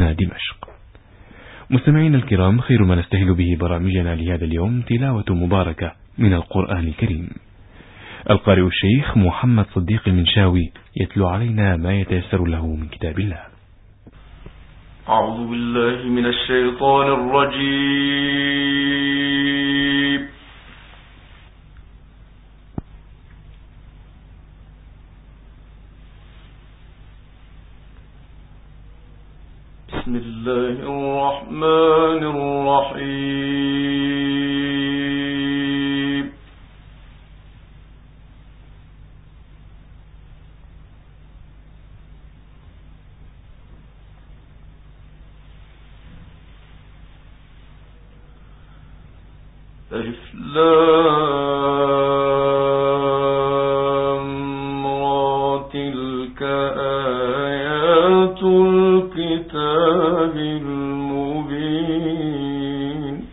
هنا دمشق. مستمعين الكرام، خير ما نستهل به برامجنا لهذا اليوم تلاوة مباركة من القرآن الكريم. القارئ الشيخ محمد صديق المنشاوي يتلو علينا ما يتيسر له من كتاب الله. أعوذ بالله من الشيطان الرجيم. بسم الله الرحمن الرحيم. ألف لام را تلك آيات الكتاب المبين.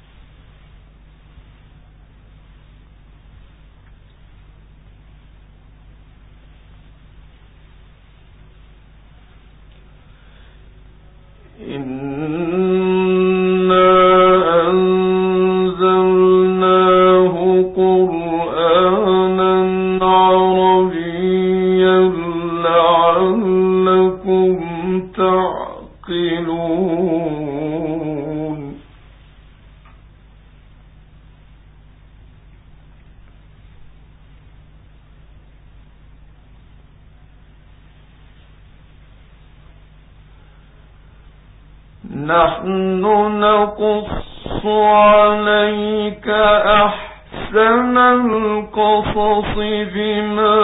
نحن نقص عليك أحسن القصص بما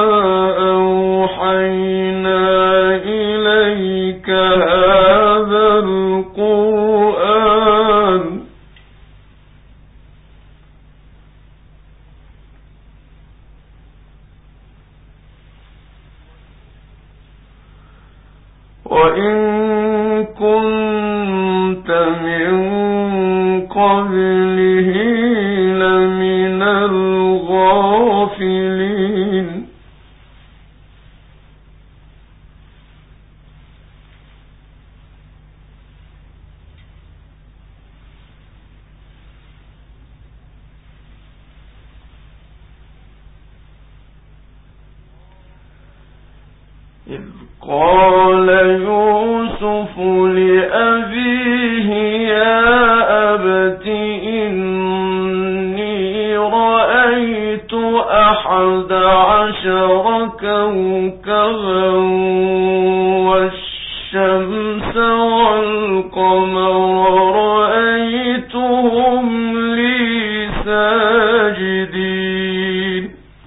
أوحينا إليك هذا القرآن وإن كنت من قبله لمن الغافلين. إذ قال يوسف لأبيه يا أبت إني رأيت 11 كوكبا والشمس والقمر رأيتهم لي ساجدين.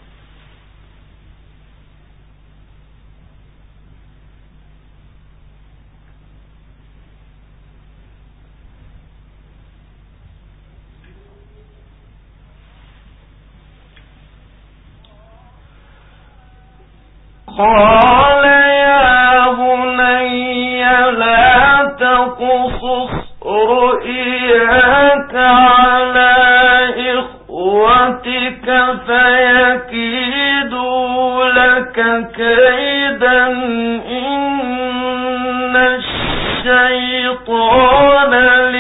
قال يا بني لا تقصص رؤياك على إخوتك فيكيدوا لك كيدا إن الشيطان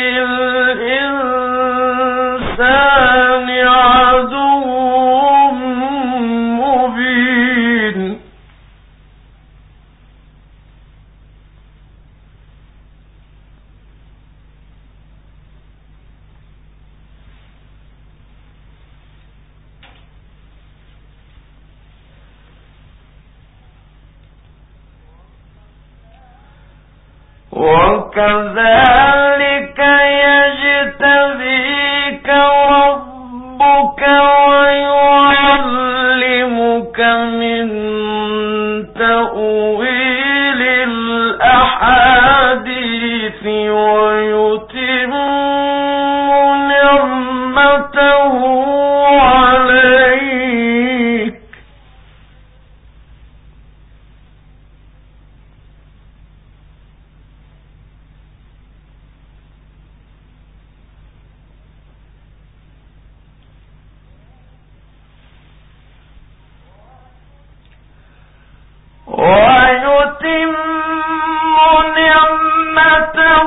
للإنسان عدو مبين. وكذلك يجتبيك ربك ويعلمك من تأويل الأحاديث ويتم نعمته عليك ويتم نعمته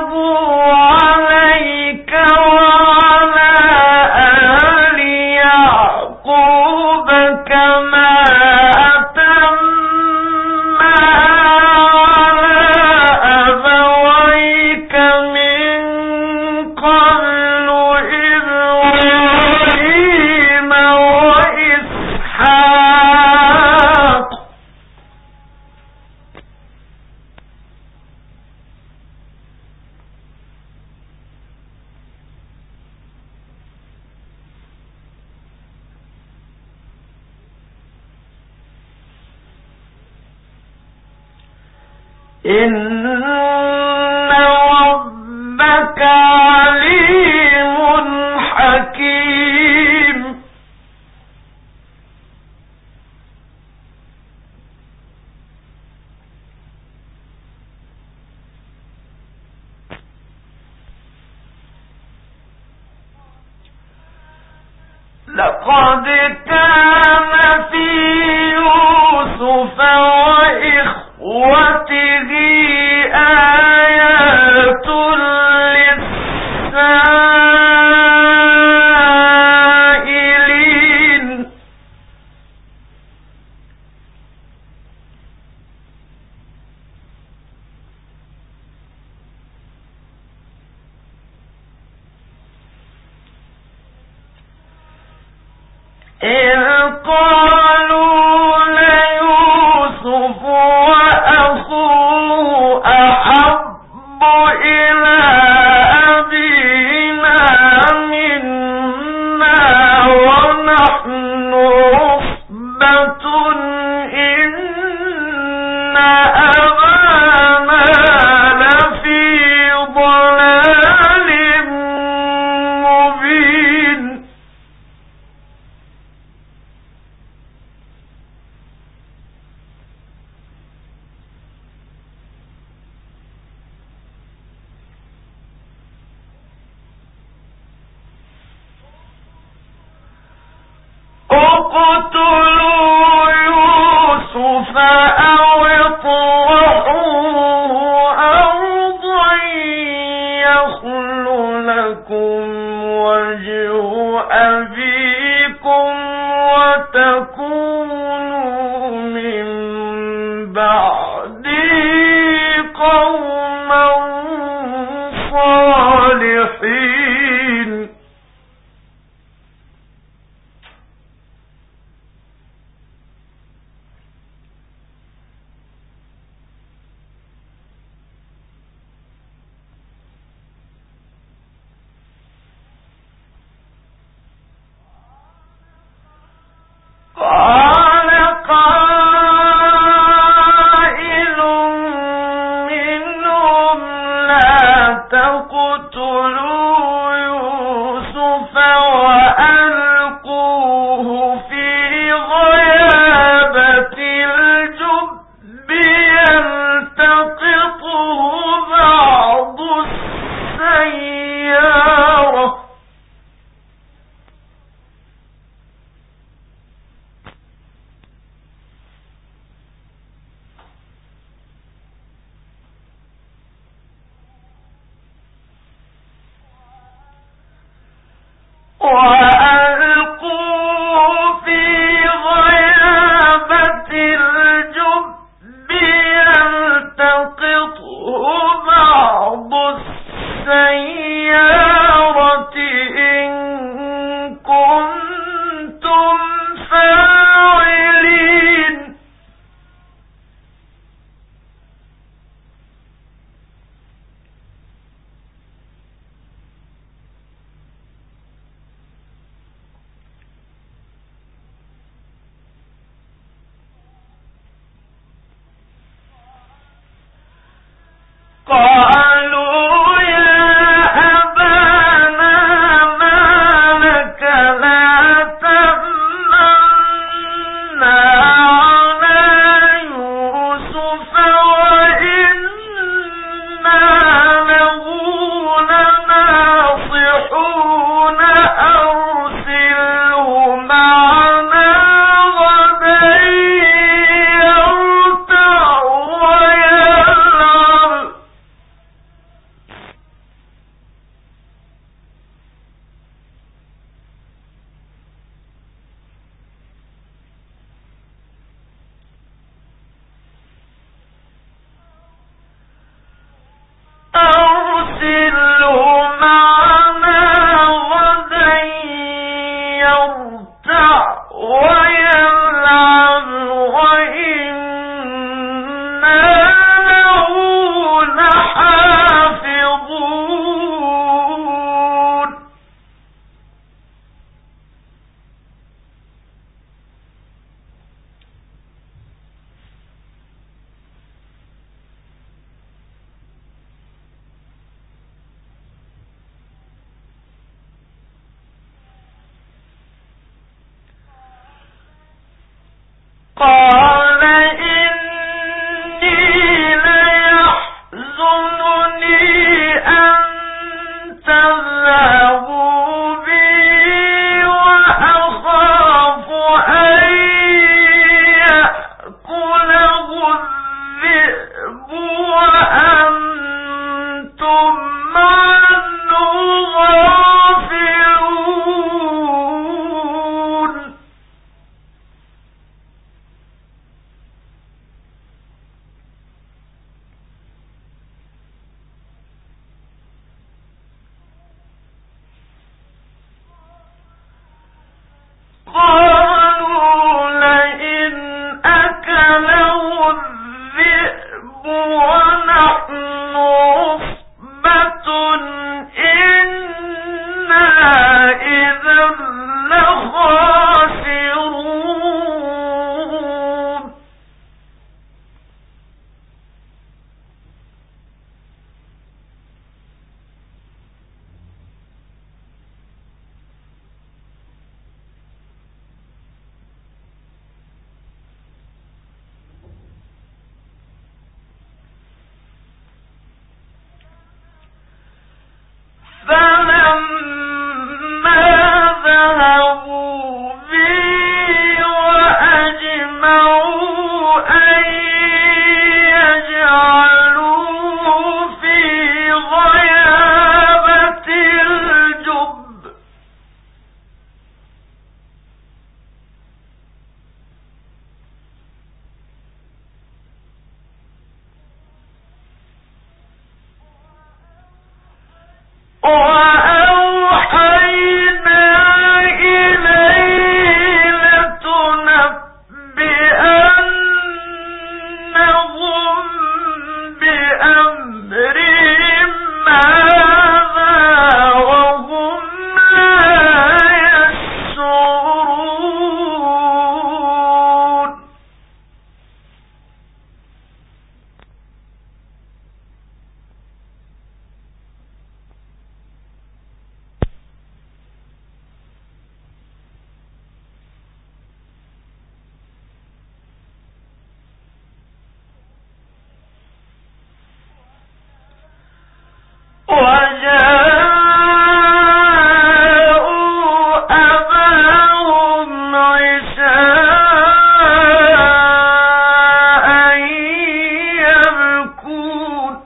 إن ربك عليم حكيم لقد كان في يوسف وإخوته آيات للسائلين إذ قالوا ليوسف وأخوه أحب إلى أبينا منا ونحن عصبة إن أبانا لفي ضلال مبين اقتلوا يوسف أو اطرحوه أرضا يخل لكم وجه أبيكم وتكونوا من بعده قوما صالحين قال قائل منهم لا تقتلوا يوسف وألقوه في غيابة الجب يلتقطه بعض السيارة وألقوه في غيابة الجب يلتقطه بعض السيارة إن كنتم فاعلين قالوا يا أبانا ما لك لا تأمنا على يوسف وإنا له لناصحون أرسله معنا غدا يرتع ويلعب قال إني ليحزنني أن تذهبوا بي وأخاف أن يأكله الذئب وأنتم عنه غافلون. قالوا لئن أكله الذئب ونحن عصبة إنا إذا لخاسرون. فلما ذهبوا بي وأجمعوا أن يجعلوه في غيابة الجب وأوحينا إليه لتنبئنهم بأمرهم هذا وهم لا يشعرون. وجاءوا أباهم عشاء يبكون.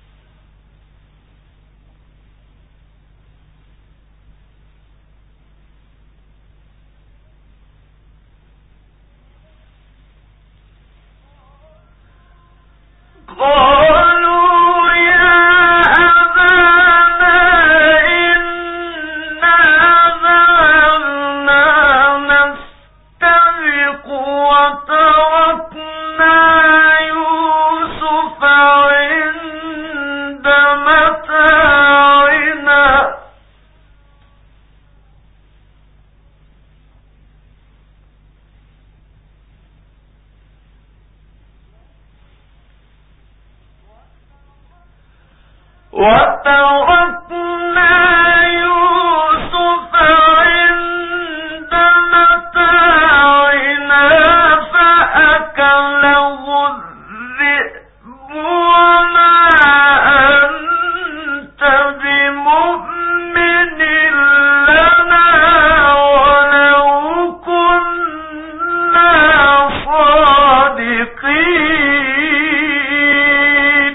قالوا يا أبانا إنا ذهبنا نستبق وتركنا يوسف عند متاعنا فأكله الذئب وما أنت بمؤمن لنا ولو كنا صادقين.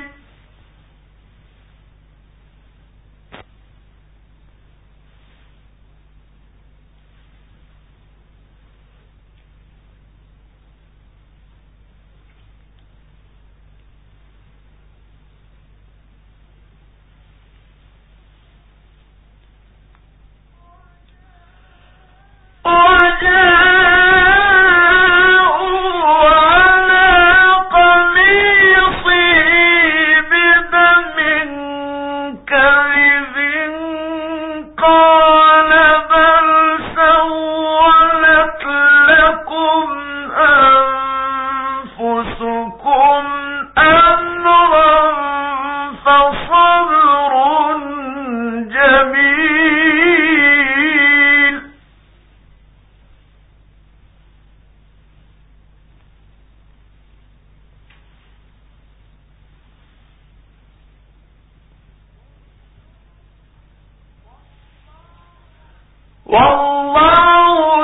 والله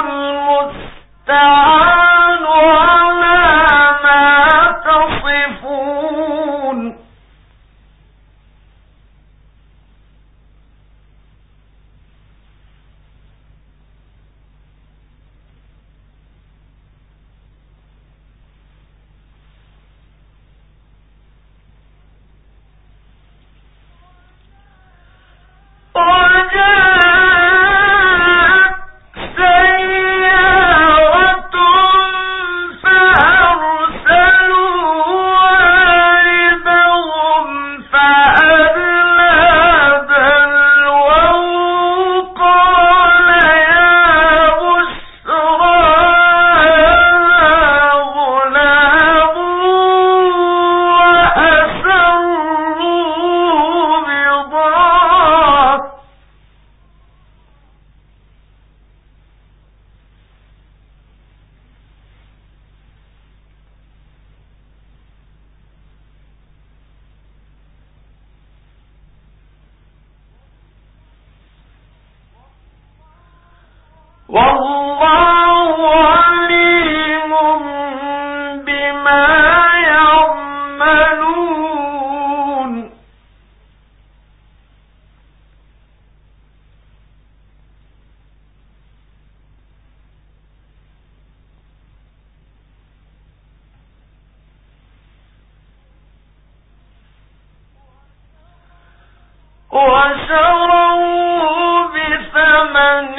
المستعان على ما تصفون والله عليم بما يعملون وشروا بثمن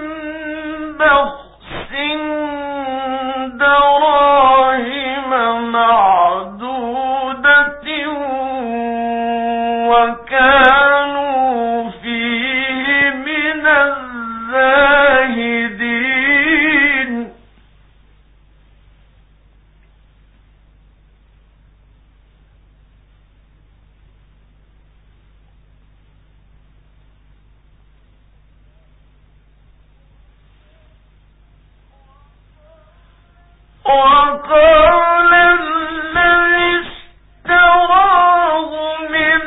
بخس دراهم معدودة وكانوا فيه من الزاهدين وقال الذي اشتراه من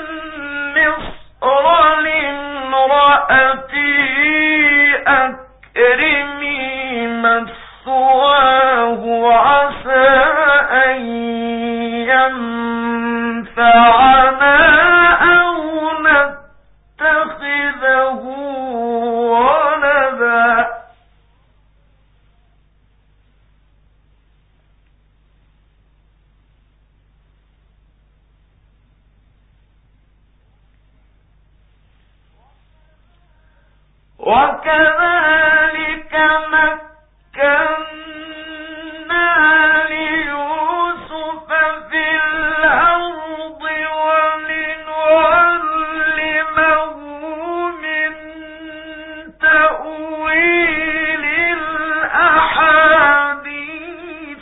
مصر لامرأته أكرمي مثواه عسى أن ينفعنا أو نتخذه ولدا وكذلك مكنا ليوسف في الأرض ولنعلمه من تأويل الأحاديث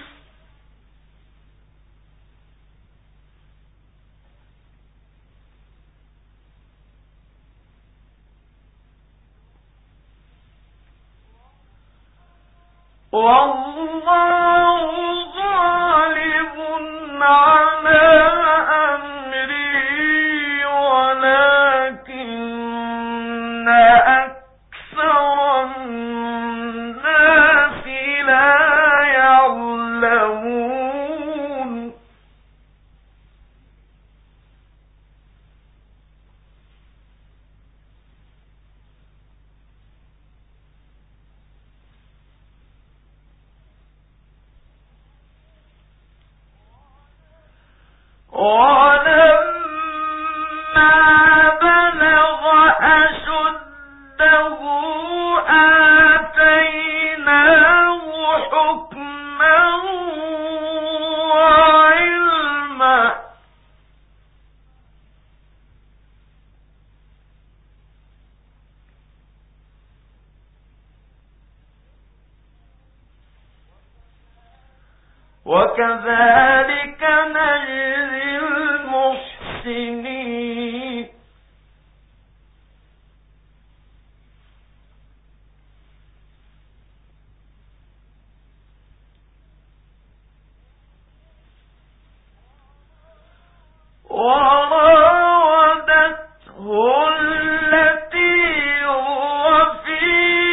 والله غالب على أمره ولكن أكثر الناس لا يعلمون ولما بلغ أشده آتيناه حكما وعلما وكذلك نجزي المحسنين وراودته التي هو في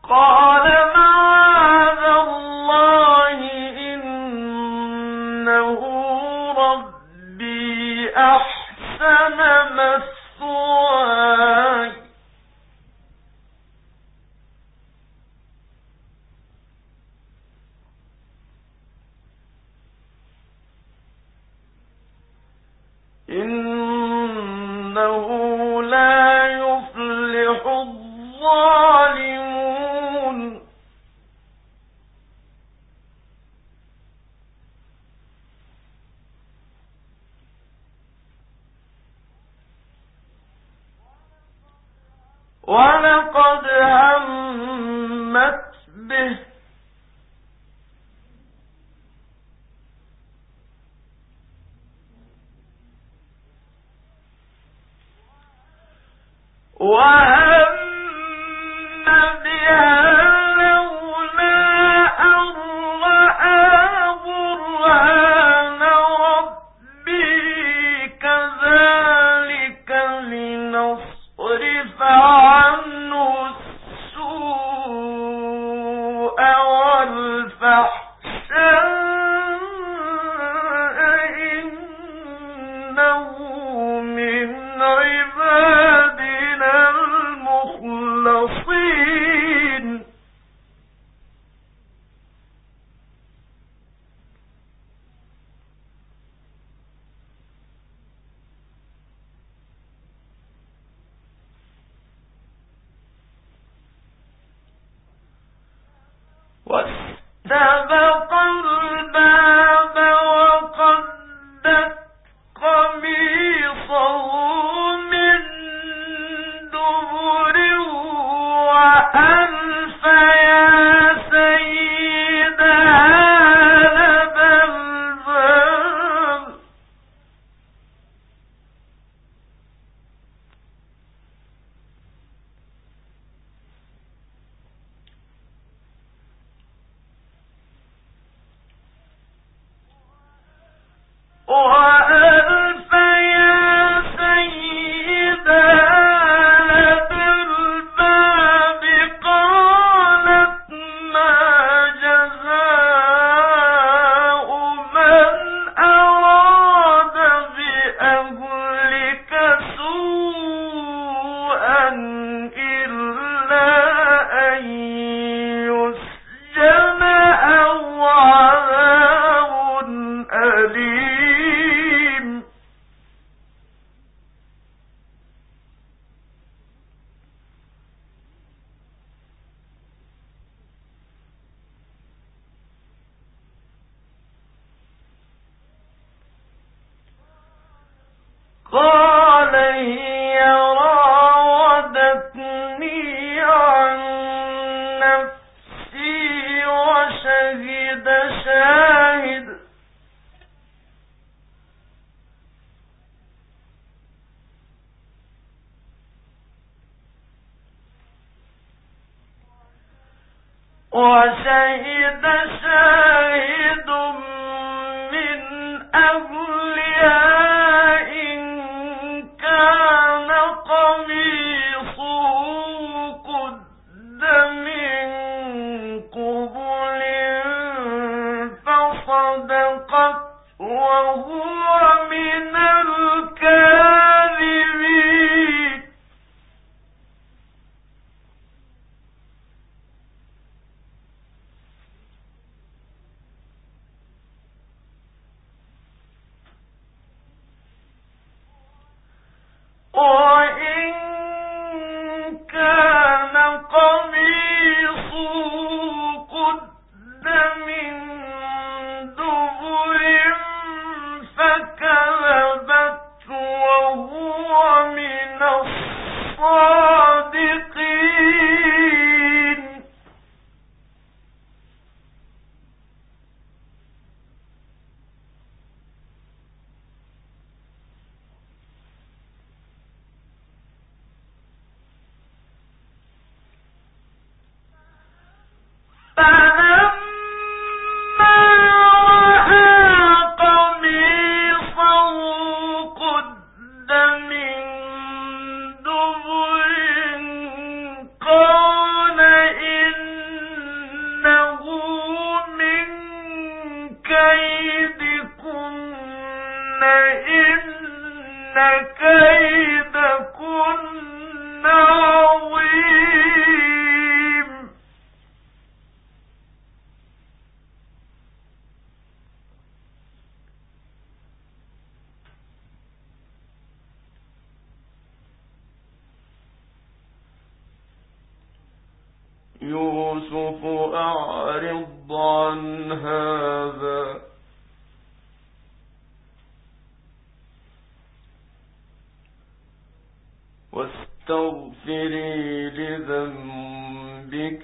قال معاذ الله إنه ربي أحسن مثواي إنه لا يفلح الظالمون ولقد همت به وهم بها لولا أن رأى برهان ربه كذلك لنصرف عنه السوء والفحشاء إنه من عبادنا المخلصين واستبق الباب وقدت قميصه من دبر وألف يا سيدها لدى الباب وألف يا سيدها لدى الباب قالت ما جزاء من أراد بأهلك سوءا إلا أن يسجن أو عذاب أليم قال هي راودتني عن نفسي وشهد شاهد من أهلها إن كان قميصه قد من قبل فصدقت وهو من الكاذبين وإن كان قميصه قد من دبر فكذب كيدكن إن كيدكن عظيم يوسف أعرض عن هذا واستغفري لذنبك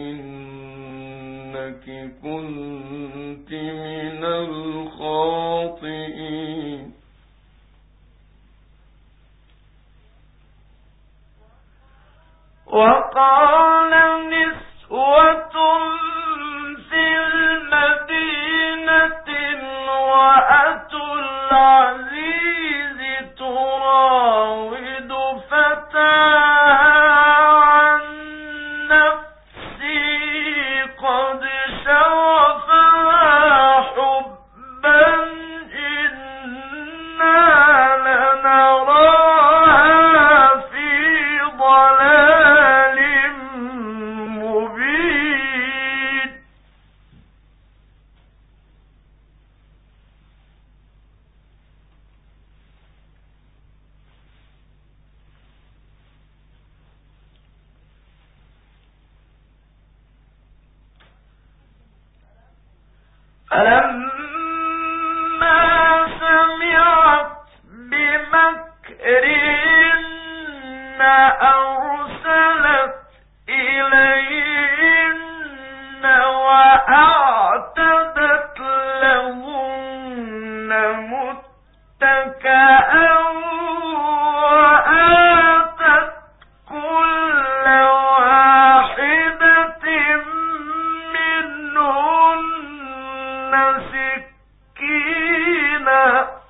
إنك كنت من الخاطئين وقال نسوة في المدينة امرأة العزيز تراود فتاها عن نفسه قد شغفها حبا إنا لنراها في ضلال مبين فلما سمعت بمكرهن أرسلت إليهن وأعتدت لهن متكئا وآتت كل واحدة منهن سكينا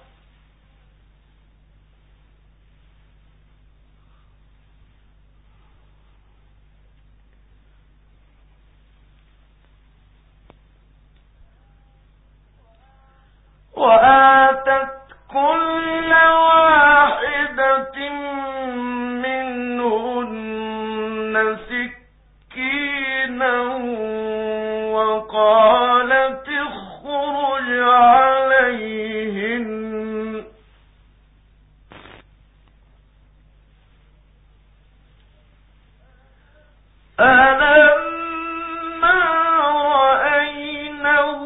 وآتت كل واحدة منهن سكينا وقالت اخرج عليهن فلما رأينه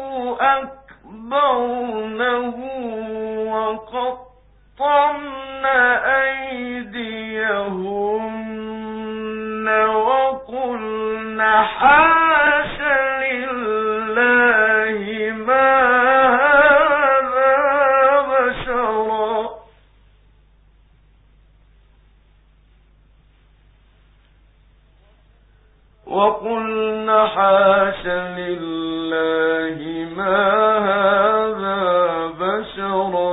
أكبرنه وقطعن أيديهن وقلن حاش لله ما هذا بشرا وقلن حاش لله ما هذا بشرا